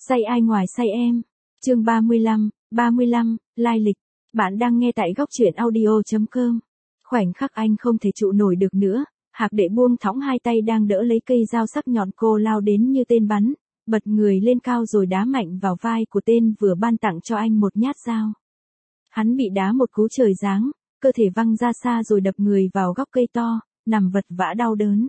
Say ai ngoài say em. Chương 35, lai lịch. Bạn đang nghe tại góc truyện audio.com. Khoảnh khắc anh không thể trụ nổi được nữa, Hạc Đệ buông thõng hai tay đang đỡ lấy cây dao sắc nhọn, cô lao đến như tên bắn, bật người lên cao rồi đá mạnh vào vai của tên vừa ban tặng cho anh một nhát dao. Hắn bị đá một cú trời giáng, cơ thể văng ra xa rồi đập người vào góc cây to, nằm vật vã đau đớn.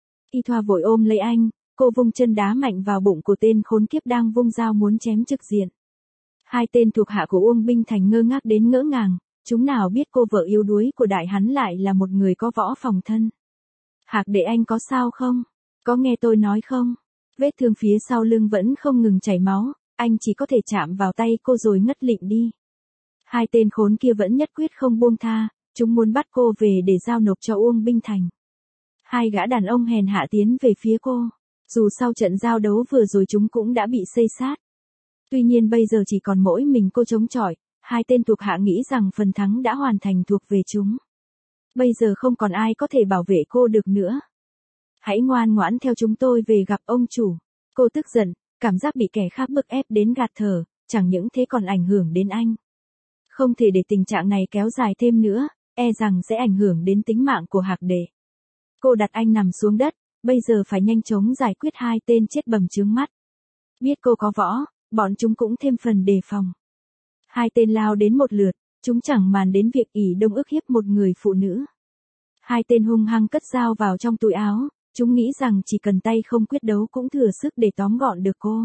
Y Thoa vội ôm lấy anh, cô vung chân đá mạnh vào bụng của tên khốn kiếp đang vung dao muốn chém trực diện. Hai tên thuộc hạ của Uông Binh Thành ngơ ngác đến ngỡ ngàng, chúng nào biết cô vợ yếu đuối của đại hắn lại là một người có võ phòng thân. Hạc Đệ, anh có sao không? Có nghe tôi nói không? Vết thương phía sau lưng vẫn không ngừng chảy máu, anh chỉ có thể chạm vào tay cô rồi ngất lịm đi. Hai tên khốn kia vẫn nhất quyết không buông tha, chúng muốn bắt cô về để giao nộp cho Uông Binh Thành. Hai gã đàn ông hèn hạ tiến về phía cô, dù sau trận giao đấu vừa rồi chúng cũng đã bị xây sát. Tuy nhiên bây giờ chỉ còn mỗi mình cô chống chọi, hai tên thuộc hạ nghĩ rằng phần thắng đã hoàn thành thuộc về chúng. Bây giờ không còn ai có thể bảo vệ cô được nữa. Hãy ngoan ngoãn theo chúng tôi về gặp ông chủ. Cô tức giận, cảm giác bị kẻ khác bức ép đến gạt thở, chẳng những thế còn ảnh hưởng đến anh. Không thể để tình trạng này kéo dài thêm nữa, e rằng sẽ ảnh hưởng đến tính mạng của Hạc Đệ. Cô đặt anh nằm xuống đất, bây giờ phải nhanh chóng giải quyết hai tên chết bầm chướng mắt. Biết cô có võ, bọn chúng cũng thêm phần đề phòng. Hai tên lao đến một lượt, chúng chẳng màng đến việc ỷ đông ức hiếp một người phụ nữ. Hai tên hung hăng cất dao vào trong túi áo, chúng nghĩ rằng chỉ cần tay không quyết đấu cũng thừa sức để tóm gọn được cô.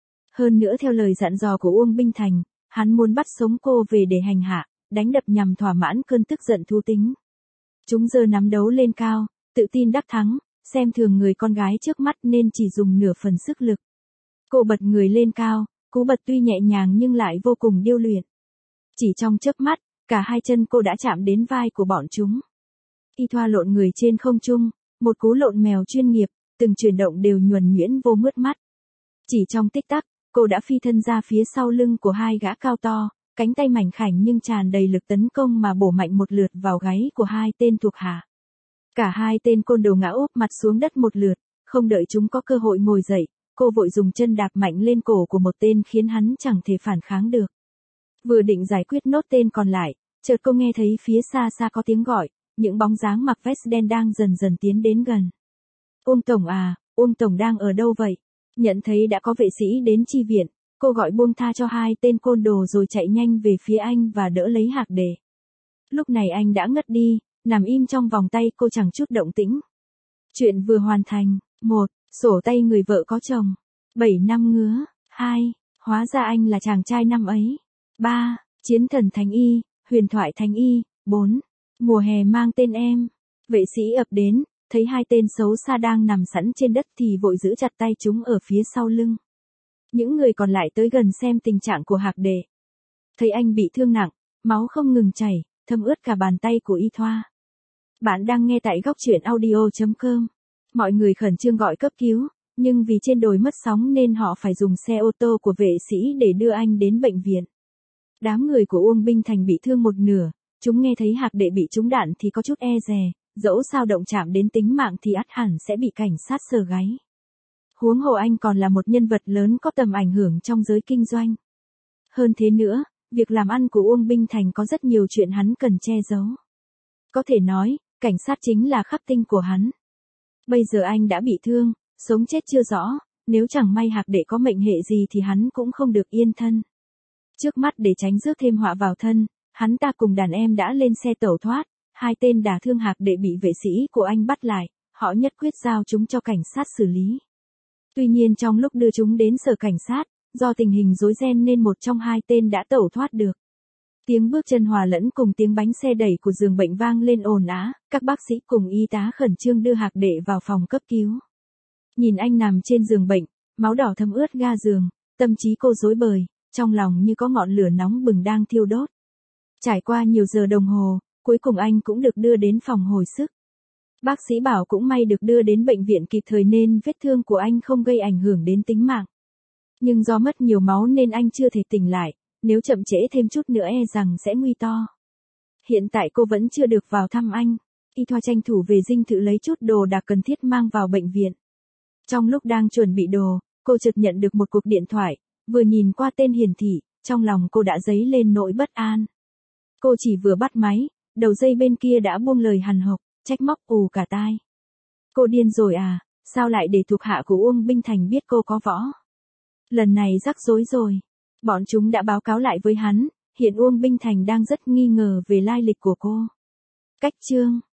Hơn nữa theo lời dặn dò của Uông Binh Thành, hắn muốn bắt sống cô về để hành hạ, đánh đập nhằm thỏa mãn cơn tức giận thú tính. Chúng giơ nắm đấu lên cao, tự tin đắc thắng, xem thường người con gái trước mắt nên chỉ dùng nửa phần sức lực. Cô bật người lên cao, cú bật tuy nhẹ nhàng nhưng lại vô cùng điêu luyện. Chỉ trong chớp mắt, cả hai chân cô đã chạm đến vai của bọn chúng. Y Thoa lộn người trên không trung, một cú lộn mèo chuyên nghiệp, từng chuyển động đều nhuần nhuyễn vô mướt mắt. Chỉ trong tích tắc, cô đã phi thân ra phía sau lưng của hai gã cao to, cánh tay mảnh khảnh nhưng tràn đầy lực tấn công mà bổ mạnh một lượt vào gáy của hai tên thuộc hạ. Cả hai tên côn đồ ngã úp mặt xuống đất một lượt, không đợi chúng có cơ hội ngồi dậy, cô vội dùng chân đạp mạnh lên cổ của một tên khiến hắn chẳng thể phản kháng được. Vừa định giải quyết nốt tên còn lại, chợt cô nghe thấy phía xa xa có tiếng gọi, những bóng dáng mặc vest đen đang dần dần tiến đến gần. Uông Tổng à, Uông Tổng đang ở đâu vậy? Nhận thấy đã có vệ sĩ đến chi viện, cô gọi buông tha cho hai tên côn đồ rồi chạy nhanh về phía anh và đỡ lấy Hạc Đệ. Lúc này anh đã ngất đi, nằm im trong vòng tay cô chẳng chút động tĩnh. Chuyện vừa hoàn thành. 1. Sổ tay người vợ có chồng. 7 năm ngứa. 2. Hóa ra anh là chàng trai năm ấy. 3. Chiến thần Thánh Y, huyền thoại Thánh Y. 4. Mùa hè mang tên em. Vệ sĩ ập đến, thấy hai tên xấu xa đang nằm sẵn trên đất thì vội giữ chặt tay chúng ở phía sau lưng. Những người còn lại tới gần xem tình trạng của Hạc Đệ. Thấy anh bị thương nặng, máu không ngừng chảy, thấm ướt cả bàn tay của Y Thoa. Bạn đang nghe tại góc truyện audio.com. Mọi người khẩn trương gọi cấp cứu, nhưng vì trên đồi mất sóng nên họ phải dùng xe ô tô của vệ sĩ để đưa anh đến bệnh viện. Đám người của Uông Binh Thành bị thương một nửa, chúng nghe thấy Hạc Đệ bị trúng đạn thì có chút e dè, dẫu sao động chạm đến tính mạng thì ắt hẳn sẽ bị cảnh sát sờ gáy. Huống hồ anh còn là một nhân vật lớn có tầm ảnh hưởng trong giới kinh doanh. Hơn thế nữa, việc làm ăn của Uông Binh Thành có rất nhiều chuyện hắn cần che giấu. Có thể nói, cảnh sát chính là khắc tinh của hắn. Bây giờ anh đã bị thương, sống chết chưa rõ, nếu chẳng may Hạc Đệ có mệnh hệ gì thì hắn cũng không được yên thân. Trước mắt để tránh rước thêm họa vào thân, hắn ta cùng đàn em đã lên xe tẩu thoát, hai tên đả thương Hạc Đệ bị vệ sĩ của anh bắt lại, họ nhất quyết giao chúng cho cảnh sát xử lý. Tuy nhiên trong lúc đưa chúng đến sở cảnh sát, do tình hình rối ren nên một trong hai tên đã tẩu thoát được. Tiếng bước chân hòa lẫn cùng tiếng bánh xe đẩy của giường bệnh vang lên ồn ào, các bác sĩ cùng y tá khẩn trương đưa Hạc Đệ vào phòng cấp cứu. Nhìn anh nằm trên giường bệnh, máu đỏ thấm ướt ga giường, tâm trí cô rối bời, trong lòng như có ngọn lửa nóng bừng đang thiêu đốt. Trải qua nhiều giờ đồng hồ, cuối cùng anh cũng được đưa đến phòng hồi sức. Bác sĩ bảo cũng may được đưa đến bệnh viện kịp thời nên vết thương của anh không gây ảnh hưởng đến tính mạng. Nhưng do mất nhiều máu nên anh chưa thể tỉnh lại, nếu chậm trễ thêm chút nữa e rằng sẽ nguy to. Hiện tại cô vẫn chưa được vào thăm anh. Y Thoa tranh thủ về dinh thự lấy chút đồ đạc cần thiết mang vào bệnh viện. Trong lúc đang chuẩn bị đồ, cô chợt nhận được một cuộc điện thoại, Vừa nhìn qua tên hiển thị, trong lòng cô đã dấy lên nỗi bất an. Cô chỉ vừa bắt máy, đầu dây bên kia đã buông lời hằn học, trách móc ù cả tai. Cô điên rồi à, sao lại để thuộc hạ của Uông Binh Thành biết cô có võ? Lần này rắc rối rồi. Bọn chúng đã báo cáo lại với hắn, hiện Uông Binh Thành đang rất nghi ngờ về lai lịch của cô. Cách chương